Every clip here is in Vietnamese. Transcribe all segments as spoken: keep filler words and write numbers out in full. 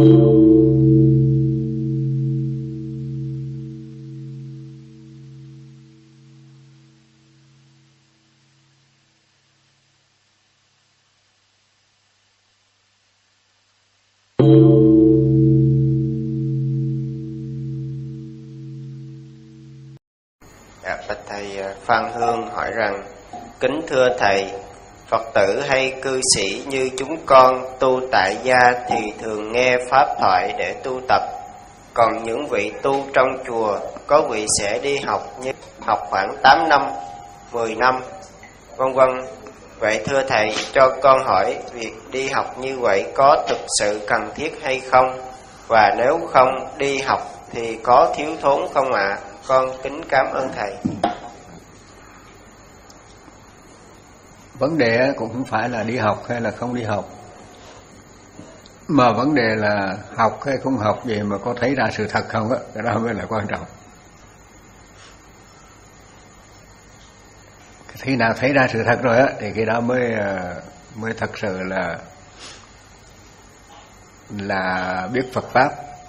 Phan Hương hỏi rằng: kính thưa thầy, Phật tử hay cư sĩ như chúng con tu tại gia thì thường nghe pháp thoại để tu tập, còn những vị tu trong chùa có vị sẽ đi học như học khoảng tám năm, mười năm, vân vân. Vậy thưa thầy, cho con hỏi việc đi học như vậy có thực sự cần thiết hay không? Và nếu không đi học thì có thiếu thốn không ạ? À? Con kính cảm ơn thầy. Vấn đề cũng không phải là đi học hay là không đi học, mà vấn đề là học hay không học gì mà có thấy ra sự thật không á, cái đó mới là quan trọng. Khi nào thấy ra sự thật rồi á thì cái đó mới mới thật sự là là biết Phật pháp.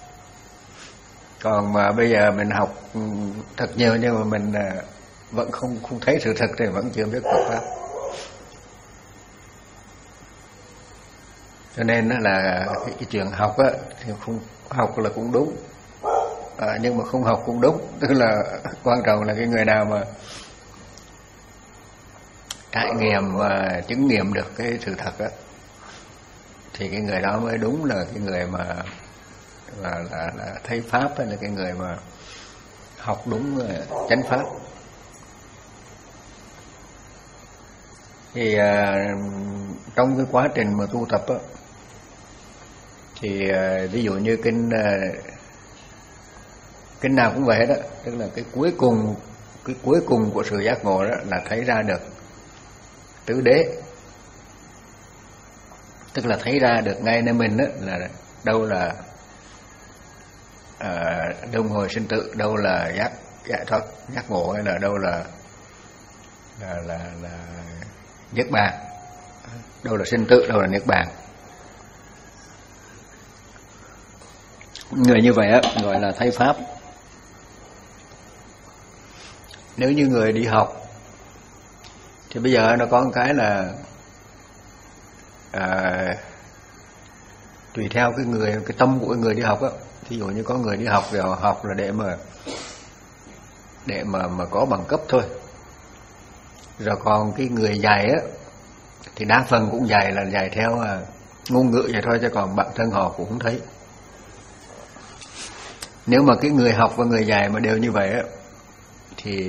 Còn mà bây giờ mình học thật nhiều nhưng mà mình vẫn không không thấy sự thật thì vẫn chưa biết Phật pháp. Cho nên là cái, cái chuyện học á thì không học là cũng đúng, à, nhưng mà không học cũng đúng. Tức là quan trọng là cái người nào mà trải nghiệm và chứng nghiệm được cái sự thật á thì cái người đó mới đúng là cái người mà là là, là thấy pháp, hay là cái người mà học đúng chánh pháp. Thì à, trong cái quá trình mà tu tập á thì uh, ví dụ như kinh uh, kinh nào cũng vậy đó, tức là cái cuối cùng cái cuối cùng của sự giác ngộ đó là thấy ra được tứ đế, tức là thấy ra được ngay nơi mình đó là đâu là uh, luân hồi sinh tử, đâu là giác giải thoát giác ngộ, hay là đâu là là là, là niết bàn, đâu là sinh tử, đâu là niết bàn. Người như vậy á gọi là thấy pháp. Nếu như người đi học thì bây giờ nó có một cái là à, tùy theo cái người cái tâm của người đi học á. Ví dụ như có người đi học vào học là để mà để mà mà có bằng cấp thôi. Rồi còn cái người dạy á thì đa phần cũng dạy là dạy theo à, ngôn ngữ vậy thôi, chứ còn bản thân họ cũng không thấy. Nếu mà cái người học và người dạy mà đều như vậy á thì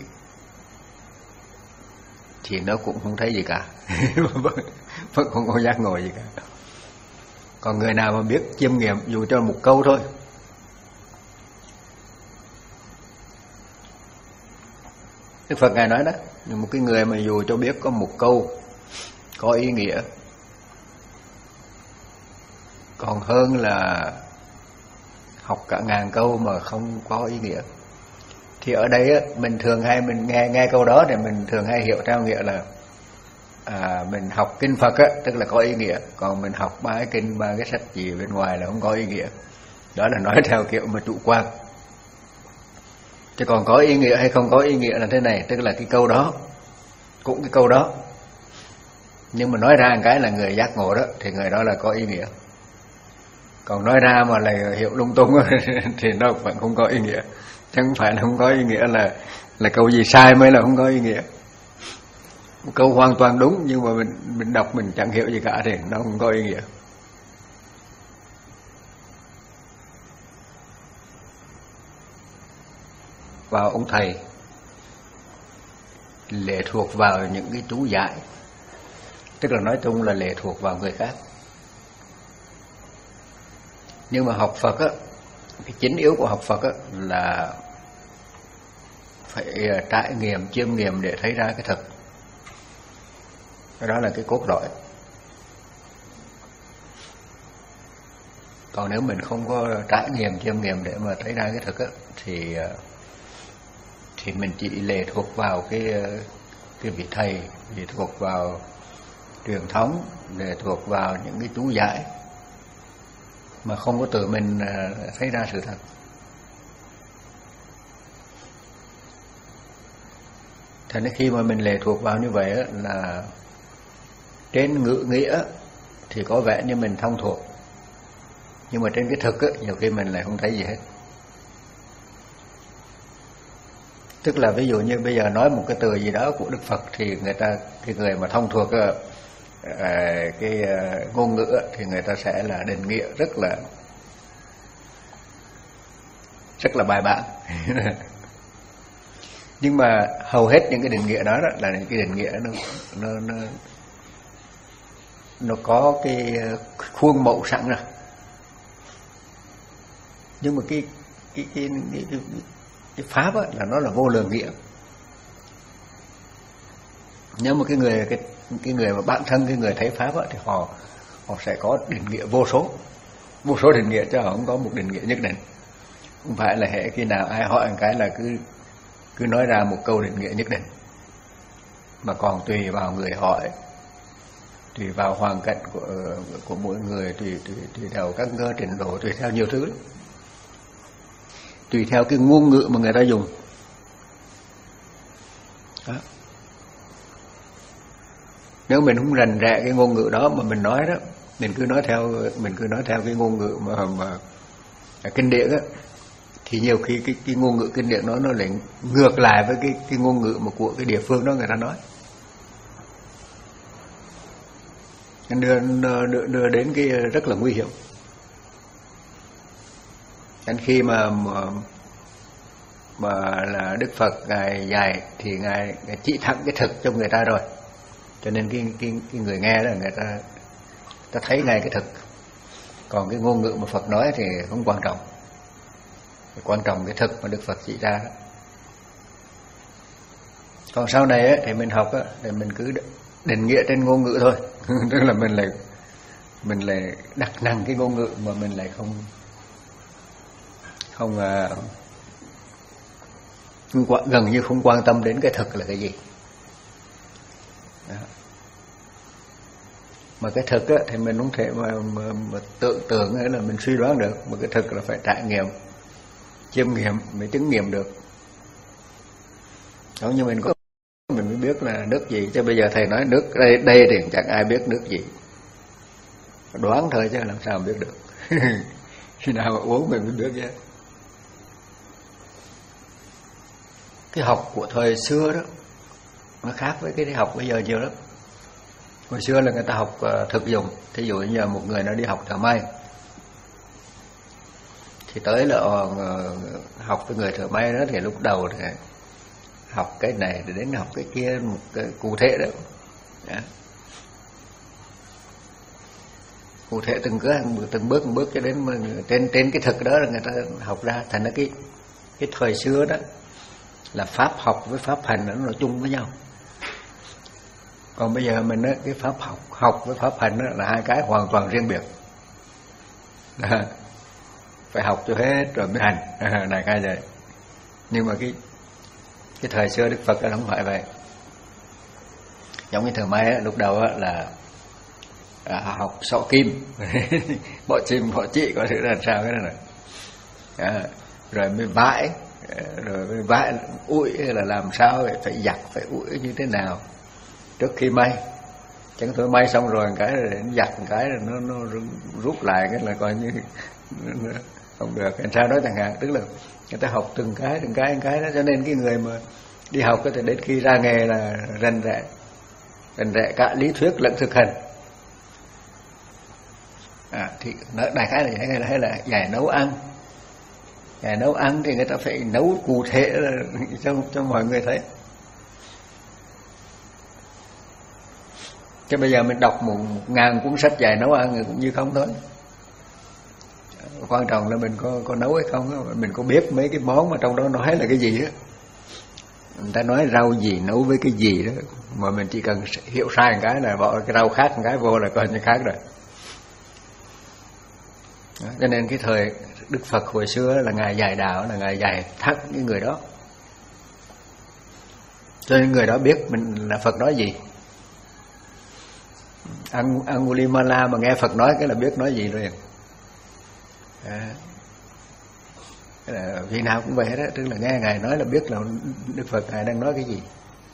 thì nó cũng không thấy gì cả, vẫn không có giác ngộ gì cả. Còn người nào mà biết chiêm nghiệm dù cho một câu thôi, Đức Phật ngài nói đó, một cái người mà dù cho biết có một câu có ý nghĩa còn hơn là học cả ngàn câu mà không có ý nghĩa. Thì ở đây á, mình thường hay mình nghe nghe câu đó thì mình thường hay hiểu theo nghĩa là à, mình học kinh Phật á, tức là có ý nghĩa, còn mình học ba cái kinh, ba cái sách gì bên ngoài là không có ý nghĩa. Đó là nói theo kiểu mà chủ quan. Chứ còn có ý nghĩa hay không có ý nghĩa là thế này, tức là cái câu đó cũng cái câu đó, nhưng mà nói ra một cái là người giác ngộ đó thì người đó là có ý nghĩa. Còn nói ra mà là hiểu lung tung thì nó vẫn không có ý nghĩa. Chứ không phải là không có ý nghĩa là là câu gì sai mới là không có ý nghĩa. Một câu hoàn toàn đúng nhưng mà mình mình đọc mình chẳng hiểu gì cả thì nó không có ý nghĩa. Vào ông thầy lệ thuộc vào những cái chú giải, tức là nói chung là lệ thuộc vào người khác. Nhưng mà học Phật á, cái chính yếu của học Phật á là phải trải nghiệm, chiêm nghiệm để thấy ra cái thật. Cái đó là cái cốt lõi. Còn nếu mình không có trải nghiệm, chiêm nghiệm để mà thấy ra cái thật á thì thì mình chỉ lệ thuộc vào cái cái vị thầy, lệ thuộc vào truyền thống, lệ thuộc vào những cái chú giải. mà không có tự mình thấy ra sự thật. Thành khi mà mình lệ thuộc vào như vậy là trên ngữ nghĩa thì có vẻ như mình thông thuộc, nhưng mà trên cái thực á, nhiều khi mình lại không thấy gì hết. Tức là ví dụ như bây giờ nói một cái từ gì đó của Đức Phật thì người ta, cái người mà thông thuộc uh, cái uh, ngôn ngữ thì người ta sẽ là định nghĩa rất là rất là bài bản. Nhưng mà hầu hết những cái định nghĩa đó, đó là những cái định nghĩa nó nó nó nó có cái khuôn mẫu sẵn rồi. Nhưng mà cái cái cái cái, cái, cái pháp á, là nó là vô lượng nghĩa. Nếu mà cái người cái cái người mà bản thân cái người thấy pháp á, thì họ họ sẽ có định nghĩa vô số, vô số định nghĩa, chứ họ không có một định nghĩa nhất định. Không phải là hệ khi nào ai hỏi một cái là cứ cứ nói ra một câu định nghĩa nhất định, mà còn tùy vào người hỏi, tùy vào hoàn cảnh của của mỗi người, tùy tùy tùy theo các ngơ trình độ, tùy theo nhiều thứ, tùy theo cái ngôn ngữ mà người ta dùng. Đó. Nếu mình không rành rẽ cái ngôn ngữ đó mà mình nói đó, mình cứ nói theo mình cứ nói theo cái ngôn ngữ mà mà kinh điển á, thì nhiều khi cái cái ngôn ngữ kinh điển đó nó lại ngược lại với cái cái ngôn ngữ mà của cái địa phương đó người ta nói. Đưa, đưa, đưa đến cái rất là nguy hiểm. Đến khi mà, mà mà là Đức Phật ngài dạy thì ngài, ngài chỉ thẳng cái thực cho người ta rồi, cho nên cái cái, cái người nghe đó người ta ta thấy ngay cái thực. Còn cái ngôn ngữ mà Phật nói thì không quan trọng, quan trọng cái thực mà Đức Phật chỉ ra. Còn sau này á, thì mình học á, thì mình cứ định nghĩa trên ngôn ngữ thôi. Tức là mình lại mình lại đặt nặng cái ngôn ngữ mà mình lại không không uh, gần như không quan tâm đến cái thực là cái gì. Đó. Mà cái thực á, thì mình không thể mà, mà, mà tưởng tượng hay là mình suy đoán được, mà cái thực là phải trải nghiệm, chiêm nghiệm mới chứng nghiệm được. Giống như mình có mình mới biết là nước gì, chứ bây giờ thầy nói nước đây đây thì chẳng ai biết nước gì, đoán thôi chứ làm sao mà biết được. Khi nào mà uống mình mới biết chứ. Cái học của thời xưa đó nó khác với cái học bây giờ nhiều lắm. Hồi xưa là người ta học uh, thực dụng. Thí dụ như là một người nó đi học thợ may, thì tới là uh, học với người thợ may đó, thì lúc đầu thì học cái này để đến học cái kia một cái cụ thể đó. Đó. Cụ thể từng cái từng bước từng bước cho đến mà trên trên cái thực đó là người ta học ra. Thành ra cái cái thời xưa đó là pháp học với pháp hành nó là chung với nhau. Còn bây giờ mình á, cái pháp học học với pháp hành là hai cái hoàn toàn riêng biệt. Đó. Phải học cho hết rồi mới hành. Này cái vậy. Nhưng mà cái cái thời xưa Đức Phật không phải vậy. Giống như thợ may á, lúc đầu á, là à, học xọ kim, bỏ chim bỏ chỉ có thể làm sao cái này, à, rồi mới vãi, rồi mới vãi ủi là làm sao, phải giặt phải ủi như thế nào trước khi may. Chẳng thôi may xong rồi cái rồi đến giặt một cái rồi nó, nó rút lại cái là coi như không được, làm sao đó chẳng hạn. Tức là người ta học từng cái từng cái từng cái đó, cho nên cái người mà đi học có thể đến khi ra nghề là rành rẽ rành rẽ cả lý thuyết lẫn thực hành. À, thì đại khái là hay là hay là dạy nấu ăn, dạy nấu ăn thì người ta phải nấu cụ thể cho cho mọi người thấy. Chứ bây giờ mình đọc một ngàn cuốn sách dạy nấu ăn thì cũng như không thôi. Quan trọng là mình có có nấu hay không, mình có biết mấy cái món mà trong đó nói là cái gì á. Người ta nói rau gì nấu với cái gì đó, mà mình chỉ cần hiểu sai một cái là bỏ cái rau khác một cái vô là coi như khác rồi. Đó, cho nên cái thời Đức Phật hồi xưa là ngài dạy đạo, là ngài dạy thắc những người đó, cho nên người đó biết mình là Phật nói gì. Angulimala mà nghe Phật nói cái là biết nói gì rồi. À, là vị nào cũng vậy hết đó, tức là nghe Ngài nói là biết là Đức Phật Ngài đang nói cái gì.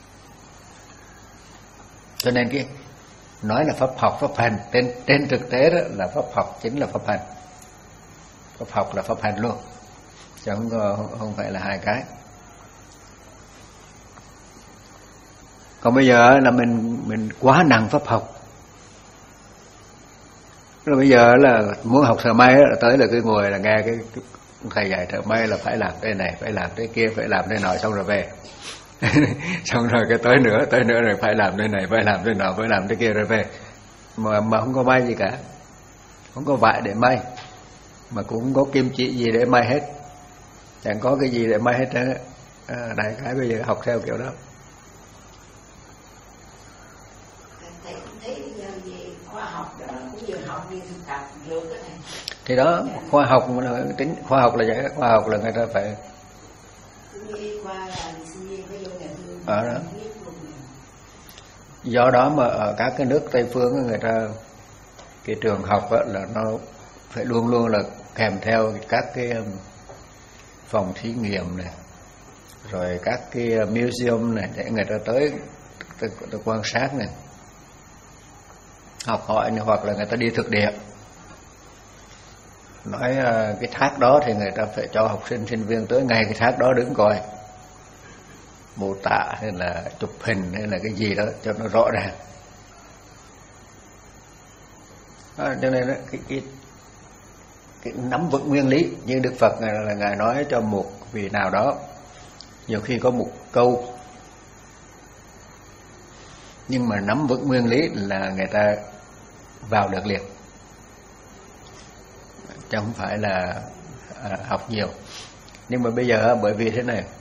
Cho nên cái nói là pháp học pháp hành, trên trên thực tế đó là pháp học chính là pháp hành. Pháp học là pháp hành luôn, chứ không không, không phải là hai cái. Còn bây giờ là mình mình quá nặng pháp học. Rồi bây giờ là muốn học thợ may là tới là cứ ngồi là nghe cái, cái thầy dạy thợ may là phải làm cái này, phải làm cái kia, phải làm cái nọ, xong rồi về. Xong rồi cái tới nữa, tới nữa rồi phải làm cái này, phải làm cái nọ, phải làm cái kia rồi về. Mà mà không có may gì cả. Không có vải để may, mà cũng không có kim chỉ gì để may hết. Chẳng có cái gì để may hết trơn á. À, đại khái bây giờ học theo kiểu đó. Thầy cũng thấy bây giờ về khoa học đó cũng vừa học vừa thực tập được cái này. Thì đó, khoa học là tính khoa học là vậy, khoa học là người ta phải ở đó. Do đó mà ở các cái nước Tây phương người ta cái trường học là nó phải luôn luôn là kèm theo các cái phòng thí nghiệm này, rồi các cái museum này để người ta tới tới, tới quan sát này, học hỏi này, hoặc là người ta đi thực địa. Nói cái thác đó thì người ta phải cho học sinh sinh viên tới ngay cái thác đó đứng coi mô tả hay là chụp hình hay là cái gì đó cho nó rõ ràng. À, cho nên đó, cái, cái, cái nắm vững nguyên lý như Đức Phật ngài là ngài nói cho một vị nào đó, nhiều khi có một câu nhưng mà nắm vững nguyên lý là người ta vào được liền, chứ không phải là à, học nhiều. Nhưng mà bây giờ bởi vì thế này,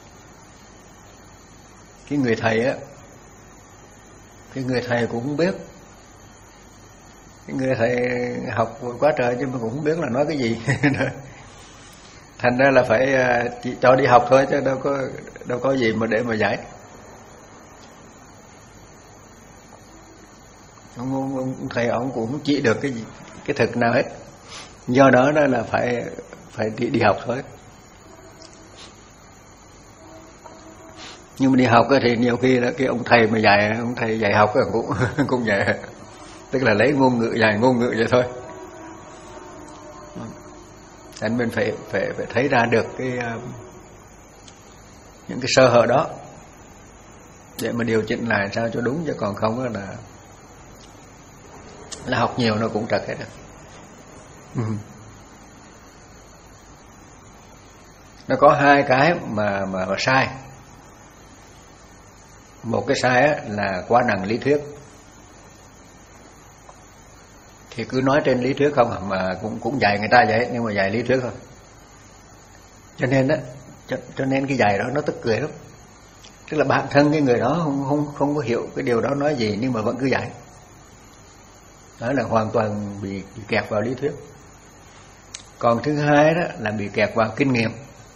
cái người thầy á, cái người thầy cũng không biết, cái người thầy học quá trời nhưng mà cũng không biết là nói cái gì. Thành ra là phải chỉ cho đi học thôi, chứ đâu có đâu có gì mà để mà giải. Ông, ông, ông thầy ông cũng không chỉ được cái gì, cái thực nào hết. Do đó đó là phải phải đi, đi học thôi. Nhưng mà đi học thì nhiều khi là cái ông thầy mà dạy, ông thầy dạy học cũng cũng vậy, tức là lấy ngôn ngữ dạy ngôn ngữ vậy thôi. Nên mình phải phải phải thấy ra được cái những cái sơ hở đó để mà điều chỉnh lại sao cho đúng, chứ còn không là là học nhiều nó cũng trật hết rồi. Ừ. Nó có hai cái mà mà, mà sai. Một cái sai á, là quá nặng lý thuyết, thì cứ nói trên lý thuyết không, mà cũng cũng dạy người ta vậy, nhưng mà dạy lý thuyết thôi. Cho nên đó, cho, cho nên cái dạy đó nó tức cười lắm. Tức là bản thân cái người đó không không không có hiểu cái điều đó nói gì, nhưng mà vẫn cứ dạy. Đó là hoàn toàn bị, bị kẹt vào lý thuyết. Còn thứ hai đó là bị kẹt vào kinh nghiệm.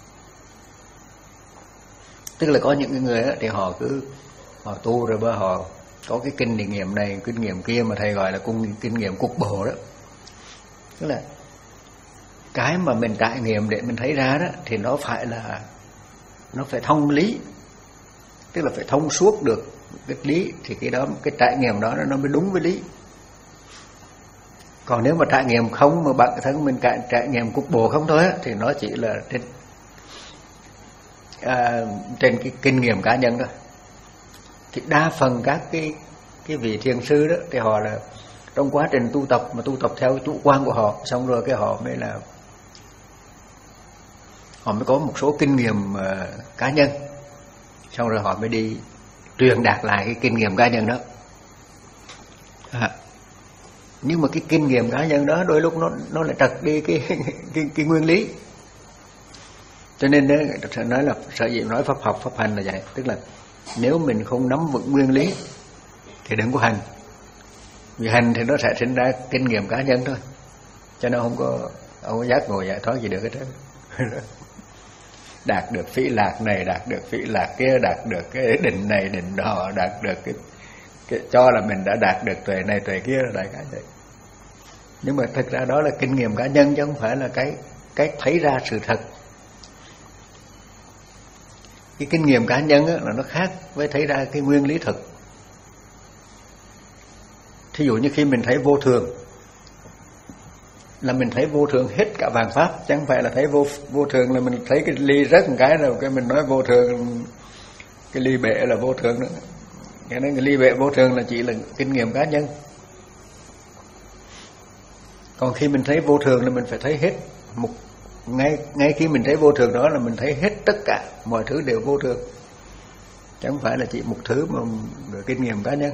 Tức là có những người đó, thì họ cứ họ tu rồi bữa họ có cái kinh nghiệm này, kinh nghiệm kia mà thầy gọi là cung, kinh nghiệm cục bộ đó. Tức là cái mà mình trải nghiệm để mình thấy ra đó thì nó phải là nó phải thông lý, tức là phải thông suốt được cái lý, thì cái đó cái trải nghiệm đó nó mới đúng với lý. Còn nếu mà trải nghiệm không, mà bản thân mình trải, trải nghiệm cục bộ không thôi á, thì nó chỉ là trên à, trên cái kinh nghiệm cá nhân thôi. Thì đa phần các cái cái vị thiền sư đó thì họ là trong quá trình tu tập mà tu tập theo chủ quan của họ, xong rồi cái họ mới là họ mới có một số kinh nghiệm uh, cá nhân, xong rồi họ mới đi truyền đạt lại cái kinh nghiệm cá nhân đó. À, nhưng mà cái kinh nghiệm cá nhân đó đôi lúc nó nó lại trật đi cái cái, cái nguyên lý. Cho nên đó, nói là sở dĩ nói pháp học pháp hành là vậy, tức là nếu mình không nắm vững nguyên lý thì đừng có hành, vì hành thì nó sẽ sinh ra kinh nghiệm cá nhân thôi, cho nên không có không có giác ngộ giải thoát gì được hết trơn. Đạt được phí lạc này, đạt được phí lạc kia, đạt được cái định này định đó, đạt được cái, cái cho là mình đã đạt được tuệ này tuệ kia, đại cái vậy. Nhưng mà thực ra đó là kinh nghiệm cá nhân chứ không phải là cái cái thấy ra sự thật. Cái kinh nghiệm cá nhân á, là nó khác với thấy ra cái nguyên lý thực. Thí dụ như khi mình thấy vô thường là mình thấy vô thường hết cả vạn pháp, chẳng phải là thấy vô vô thường là mình thấy cái ly rớt một cái rồi cái mình nói vô thường, cái ly bể là vô thường đó. Cho nên cái ly bể vô thường là chỉ là kinh nghiệm cá nhân. Còn khi mình thấy vô thường là mình phải thấy hết một ngay ngay khi mình thấy vô thường đó là mình thấy hết tất cả mọi thứ đều vô thường, chẳng phải là chỉ một thứ mà về kinh nghiệm cá nhân.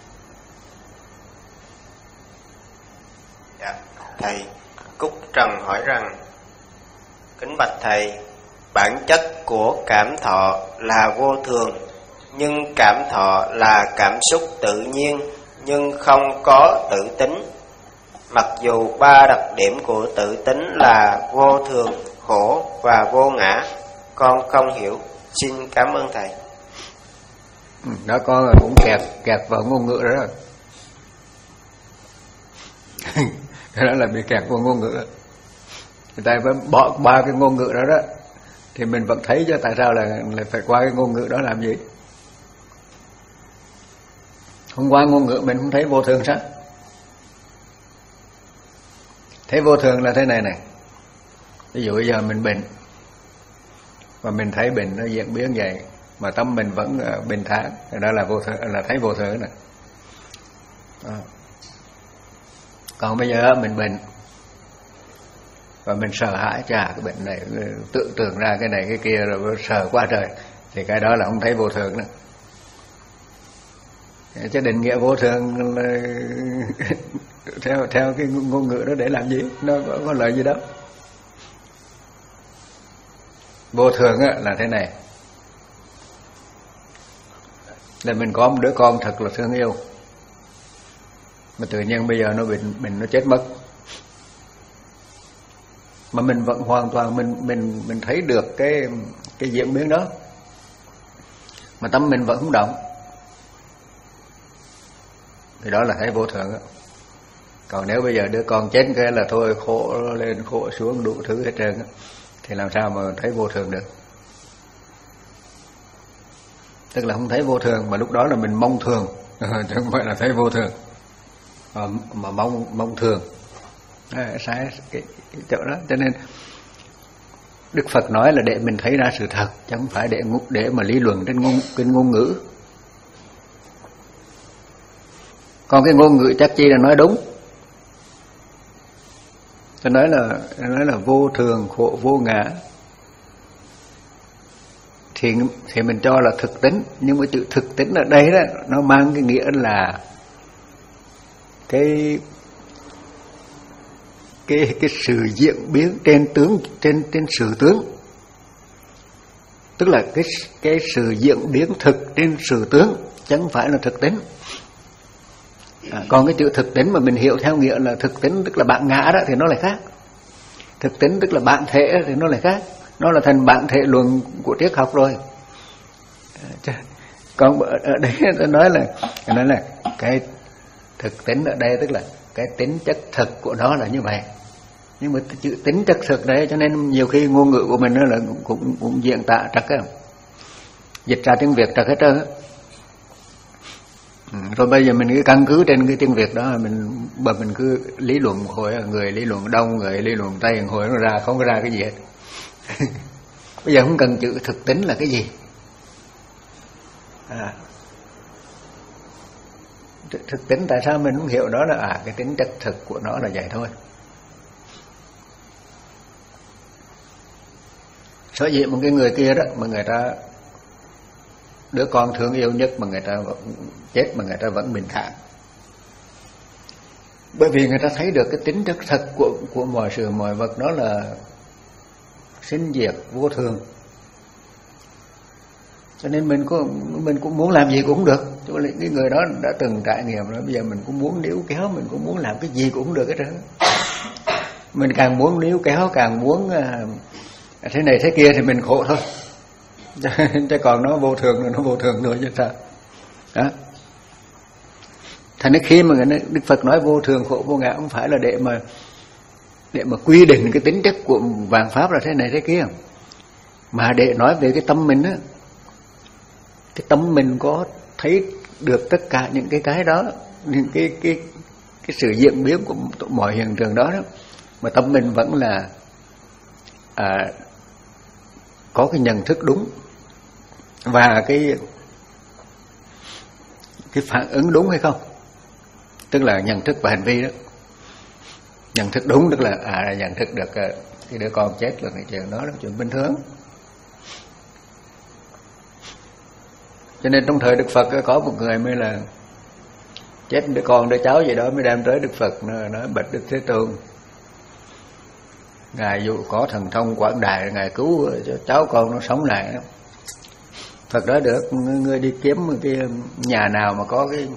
Dạ, thầy Cúc Trần hỏi rằng: kính bạch thầy, bản chất của cảm thọ là vô thường, nhưng cảm thọ là cảm xúc tự nhiên nhưng không có tự tính. Mặc dù ba đặc điểm của tự tính là vô thường, khổ và vô ngã, con không hiểu. Xin cảm ơn thầy. Ừ, đó con cũng kẹt kẹt vào ngôn ngữ đó rồi. Cái đó là bị kẹt vào ngôn ngữ. Người ta phải bỏ ba cái ngôn ngữ đó đó thì mình vẫn thấy chứ tại sao là lại phải qua cái ngôn ngữ đó làm gì? Không qua ngôn ngữ mình không thấy vô thường sao? Thấy vô thường là thế này này. Ví dụ bây giờ mình bệnh và mình thấy bệnh nó diễn biến vậy mà tâm mình vẫn bình thản, đó là vô thường, là thấy vô thường này. Đó. Còn bây giờ mình bệnh và mình sợ hãi, chà cái bệnh này tự tưởng ra cái này cái kia rồi sợ quá trời, thì cái đó là không thấy vô thường nữa. Chứ định nghĩa vô thường là theo theo cái ngôn ngữ đó để làm gì? Nó có, có lợi gì đâu. Vô thường á, là thế này, là mình có một đứa con thật là thương yêu mà tự nhiên bây giờ nó bệnh mình nó chết mất, mà mình vẫn hoàn toàn mình mình mình thấy được cái cái diễn biến đó, mà tâm mình vẫn không động, thì đó là thấy vô thường đó. Còn nếu bây giờ đứa con chết cái là thôi khổ lên khổ xuống đủ thứ hết trơn đó, thì làm sao mà thấy vô thường được? Tức là không thấy vô thường, mà lúc đó là mình mong thường chứ không phải là thấy vô thường, mà, mà mong mong thường. À, sai cái, cái chỗ đó. Cho nên Đức Phật nói là để mình thấy ra sự thật, chứ không phải để để mà lý luận trên ngôn trên ngôn ngữ. Còn cái ngôn ngữ chắc chi là nói đúng. Tôi nói là nói là vô thường, khổ, vô ngã, thì thì mình cho là thực tính, nhưng mà chữ thực tính ở đây đó nó mang cái nghĩa là cái cái cái sự diễn biến trên tướng trên trên sự tướng, tức là cái cái sự diễn biến thực trên sự tướng, chứ không phải là thực tính. À, còn cái chữ thực tính mà mình hiểu theo nghĩa là thực tính tức là bạn ngã đó thì nó lại khác. Thực tính tức là bạn thể thì nó lại khác. Nó là thành bạn thể luận của triết học rồi. À, còn ở đây tôi nói là tôi nói là cái thực tính ở đây tức là cái tính chất thực của nó là như vậy. Nhưng mà chữ tính chất thực đấy cho nên nhiều khi ngôn ngữ của mình nó là cũng cũng diễn tả trật á, dịch ra tiếng Việt trật hết trơn á. Rồi bây giờ mình cứ căn cứ trên cái tiếng Việt đó, mình mà mình cứ lý luận một hồi, người lý luận Đông, người lý luận Tây, một hồi nó ra không có ra cái gì hết. Bây giờ không cần chữ thực tính là cái gì. À, thực tính tại sao mình không hiểu đó là à cái tính chất thực của nó là vậy thôi. Sở dĩ một cái người kia đó mà người ta đứa con thương yêu nhất mà người ta vẫn chết mà người ta vẫn bình thản, bởi vì người ta thấy được cái tính chất thật của của mọi sự mọi vật, đó là sinh diệt vô thường. Cho nên mình có mình cũng muốn làm gì cũng được. Cho nên cái người đó đã từng trải nghiệm rồi, bây giờ mình cũng muốn níu kéo, mình cũng muốn làm cái gì cũng được hết trơn. Mình càng muốn níu kéo, càng muốn à, thế này thế kia thì mình khổ thôi. Chứ còn nó vô thường rồi, nó vô thường rồi chứ sao. Đó. Thành ra khi mà Đức Phật nói vô thường khổ vô ngã, không phải là để mà để mà quy định cái tính chất của vạn pháp là thế này thế kia, mà để nói về cái tâm mình á. Cái tâm mình có thấy được tất cả những cái cái đó, những cái cái cái sự diễn biến của mọi hiện tượng đó đó, mà tâm mình vẫn là à, có cái nhận thức đúng và cái cái phản ứng đúng hay không, tức là nhận thức và hành vi đó. Nhận thức đúng tức là à nhận thức được cái đứa con chết là cái chuyện đó là chuyện bình thường. Cho nên trong thời Đức Phật có một người mới là chết đứa con đứa cháu gì đó, mới đem tới Đức Phật nói bạch Đức Thế Tôn, ngài dụ có thần thông quảng đại, ngài cứu cho cháu con nó sống lại đó. Phật nói được, ngươi đi kiếm một cái nhà nào mà có cái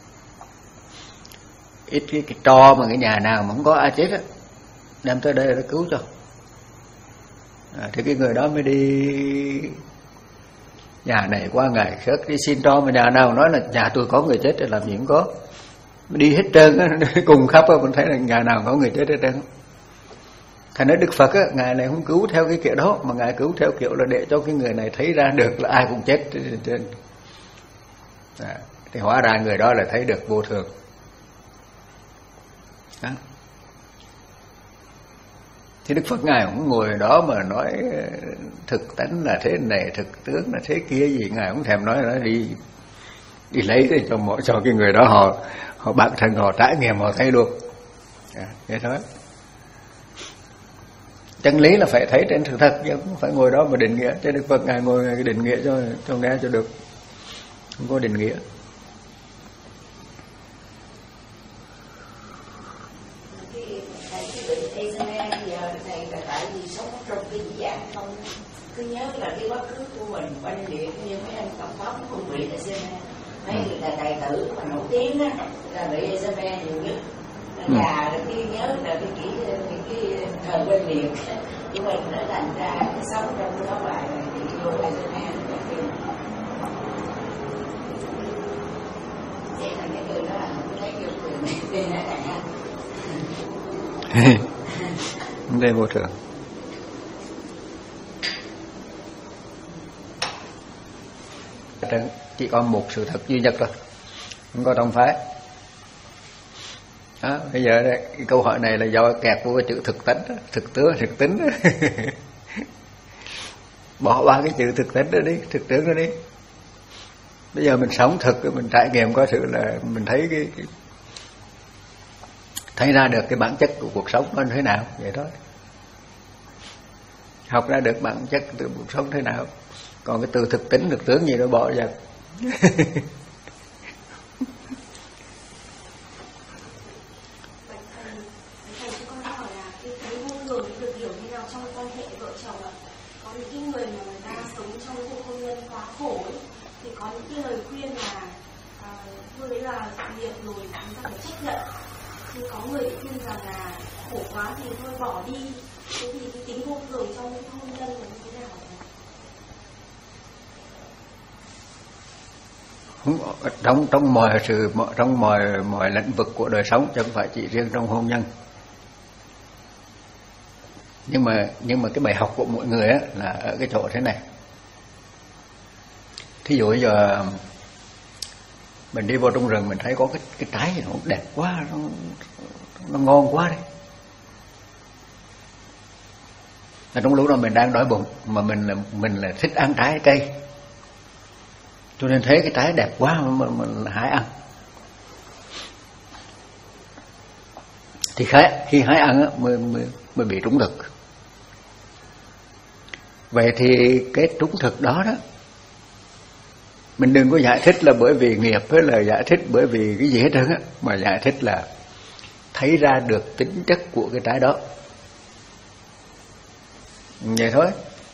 ít cái, cái tro mà cái nhà nào mà không có ai chết á, đem tới đây để cứu cho. À, thì cái người đó mới đi nhà này qua ngày khác đi xin tro, mà nhà nào nói là nhà tôi có người chết thì làm gì cũng có, đi hết trơn á, cùng khắp á, mình thấy là nhà nào có người chết hết trơn. Thành nói Đức Phật á, ngài này không cứu theo cái kiểu đó, mà ngài cứu theo kiểu là để cho cái người này thấy ra được là ai cũng chết trên. À, thì hóa ra người đó là thấy được vô thường. Đó. Thì Đức Phật ngài cũng ngồi đó mà nói thực tánh là thế này, thực tướng là thế kia gì, ngài cũng thèm nói, nói đi đi lấy cái cho mọi cho cái người đó họ họ bản thân họ trải nghiệm họ thấy luôn. À, thế thôi. Chân lý là phải thấy trên sự thật, chứ không phải ngồi đó mà định nghĩa. Chứ Đức Phật ngài ngồi ngài định nghĩa cho cho nghe cho được, không có định nghĩa. Cứ nhớ là cái quá khứ của mình quanh địa như mấy anh cộng pháp cũng bị eczema, mấy người là tài tử mà nổi tiếng á là bị eczema nhiều nhất. Ừ. Già rồi cái nhớ là cái kỹ cái, cái thời bên liệt của mình nó thành ra cái sống trong cái đó lại là bị vô eczema. Vậy là cái người đó là không thấy vô thường nên nó thành anh đây vô thường. Chỉ có một sự thật duy nhất thôi, không có trong phái. Đó, bây giờ đây, cái câu hỏi này là do kẹt vô cái chữ thực tánh, thực tướng, thực tính. Bỏ ba cái chữ thực tánh đó đi, thực tướng đó đi. Bây giờ mình sống thực, mình trải nghiệm có sự là mình thấy cái, cái thấy ra được cái bản chất của cuộc sống nó thế nào, vậy thôi. Học ra được bản chất của cuộc sống thế nào. Còn cái từ thực tính, thực tướng gì đó bỏ ra. Trong trong mọi sự trong mọi mọi lĩnh vực của đời sống, chứ không phải chỉ riêng trong hôn nhân. Nhưng mà nhưng mà cái bài học của mỗi người á là ở cái chỗ thế này. Thí dụ bây giờ mình đi vô trong rừng, mình thấy có cái cái trái gì nó đẹp quá, nó nó ngon quá đấy. Và trong lúc đó mình đang đói bụng, mà mình là mình là thích ăn trái cây, cho nên thấy cái trái đẹp quá mà mình, mình hái ăn. Thì khi hái ăn á, mới, mới, mới bị trúng thực. Vậy thì cái trúng thực đó đó, mình đừng có giải thích là bởi vì nghiệp, hay là giải thích bởi vì cái gì hết trơn á, mà giải thích là thấy ra được tính chất của cái trái đó. Vậy thôi.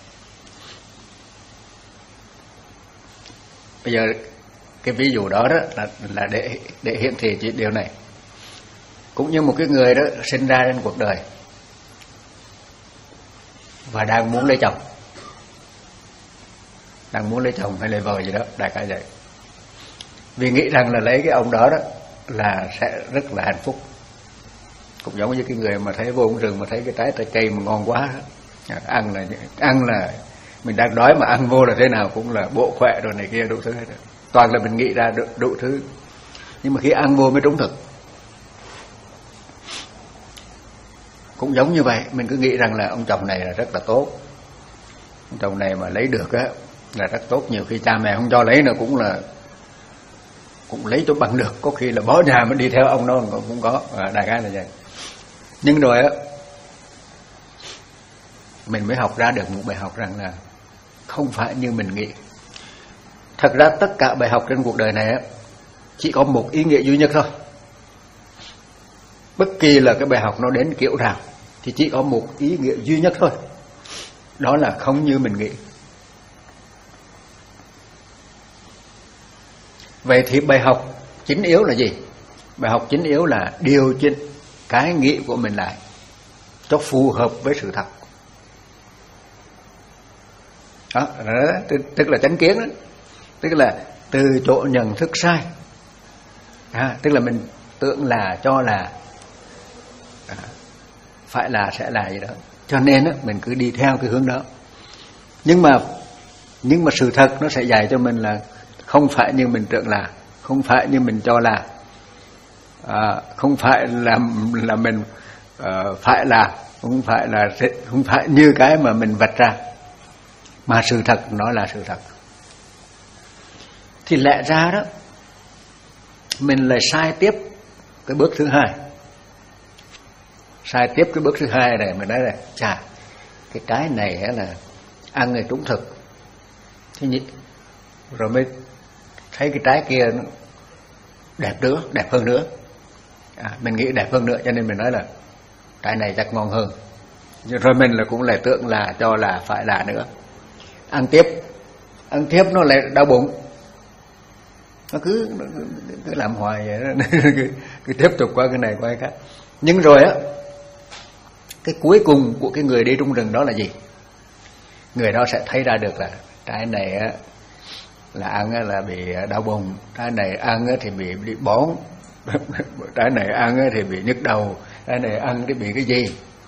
Bây giờ cái ví dụ đó đó là là để để hiển thị chỉ điều này. Cũng như một cái người đó sinh ra trên cuộc đời và đang muốn lấy chồng, đang muốn lấy chồng hay lấy vợ gì đó, đại khái vậy. Vì nghĩ rằng là lấy cái ông đó đó là sẽ rất là hạnh phúc. Cũng giống như cái người mà thấy vô trong rừng mà thấy cái trái cây mà ngon quá, ăn là ăn là mình đang đói mà ăn vô là thế nào cũng là bộ khỏe rồi này kia đủ thứ hết. Toàn là mình nghĩ ra đủ, đủ thứ, nhưng mà khi ăn vô mới trúng thực. Cũng giống như vậy, mình cứ nghĩ rằng là ông chồng này là rất là tốt, ông chồng này mà lấy được á là rất tốt. Nhiều khi cha mẹ không cho lấy nữa cũng là cũng lấy cho bằng được, có khi là bỏ nhà mới đi theo ông nó cũng có, à, đại khái là vậy. Nhưng rồi á mình mới học ra được một bài học rằng là không phải như mình nghĩ. Thật ra tất cả bài học trên cuộc đời này á chỉ có một ý nghĩa duy nhất thôi. Bất kỳ là cái bài học nó đến kiểu nào thì chỉ có một ý nghĩa duy nhất thôi, đó là không như mình nghĩ. Vậy thì bài học chính yếu là gì? Bài học chính yếu là điều chỉnh cái nghĩ của mình lại cho phù hợp với sự thật. Đó, đó tức là chánh kiến đó. Tức là từ chỗ nhận thức sai, à, tức là mình tưởng là cho là à, phải là sẽ là gì đó, cho nên á, mình cứ đi theo cái hướng đó. Nhưng mà nhưng mà sự thật nó sẽ dạy cho mình là không phải như mình tưởng là, không phải như mình cho là, à, không phải là là mình uh, phải là, không phải là không phải như cái mà mình vạch ra, mà sự thật nó là sự thật. Thì lẽ ra đó mình lại sai tiếp cái bước thứ hai. Sai tiếp cái bước thứ hai này, mình nói là chà, cái cái này là ăn người trúng thực. Thế nhỉ? Rồi mới thấy cái trái kia nó đẹp nữa, đẹp hơn nữa. À, mình nghĩ đẹp hơn nữa cho nên mình nói là trái này chắc ngon hơn. Rồi mình là cũng lại tưởng là cho là phải là nữa. Ăn tiếp, ăn tiếp nó lại đau bụng. Nó cứ, nó cứ, cứ làm hoài vậy đó. cứ, cứ tiếp tục qua cái này qua cái khác. Nhưng rồi á, cái cuối cùng của cái người đi trong rừng đó là gì? Người đó sẽ thấy ra được là trái này á là ăn là bị đau bụng, trái này ăn thì bị bị bón, trái này ăn thì bị nhức đầu, trái này ăn thì bị cái gì.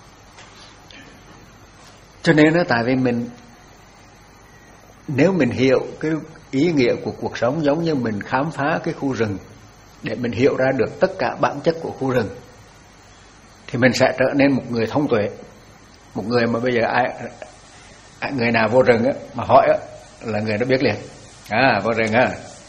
Cho nên đó, tại vì mình nếu mình hiểu cái ý nghĩa của cuộc sống giống như mình khám phá cái khu rừng để mình hiểu ra được tất cả bản chất của khu rừng, thì mình sẽ trở nên một người thông tuệ, một người mà bây giờ ai người nào vô rừng á mà hỏi á là người đó biết liền. À, vô rừng á,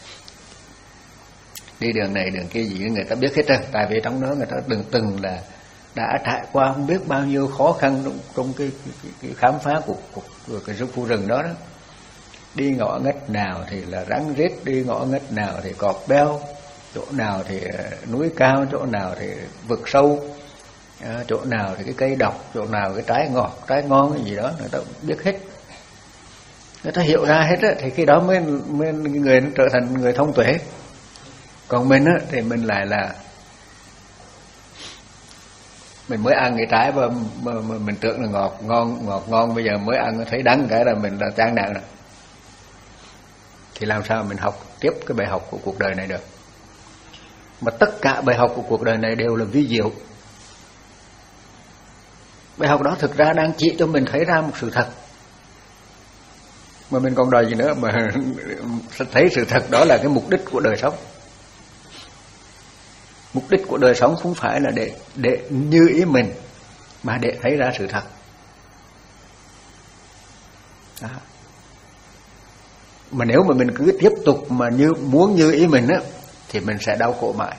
đi đường này đường kia gì người ta biết hết trơn, tại vì trong đó người ta từng từng là đã trải qua không biết bao nhiêu khó khăn trong, trong cái, cái, cái khám phá của, của, của cái khu rừng đó đó. Đi ngõ ngách nào thì là rắn rết, đi ngõ ngách nào thì cọp beo, chỗ nào thì núi cao, chỗ nào thì vực sâu, chỗ nào thì cái cây độc, chỗ nào cái trái ngọt, trái ngon cái gì đó, người ta biết hết. Người ta hiểu ra hết á, thì khi đó mới, mới người nó trở thành người thông tuệ. Còn mình á, thì mình lại là mình mới ăn cái trái mà, mà, mà mình tưởng là ngọt ngon, ngọt ngon, bây giờ mới ăn thấy đắng cái là mình là chán nản rồi. Thì làm sao mình học tiếp cái bài học của cuộc đời này được? Mà tất cả bài học của cuộc đời này đều là vi diệu. Bài học đó thực ra đang chỉ cho mình thấy ra một sự thật, mà mình còn đòi gì nữa, mà thấy sự thật đó là cái mục đích của đời sống. Mục đích của đời sống không phải là để để như ý mình, mà để thấy ra sự thật. Đó. Mà nếu mà mình cứ tiếp tục mà như muốn như ý mình á, thì mình sẽ đau khổ mãi.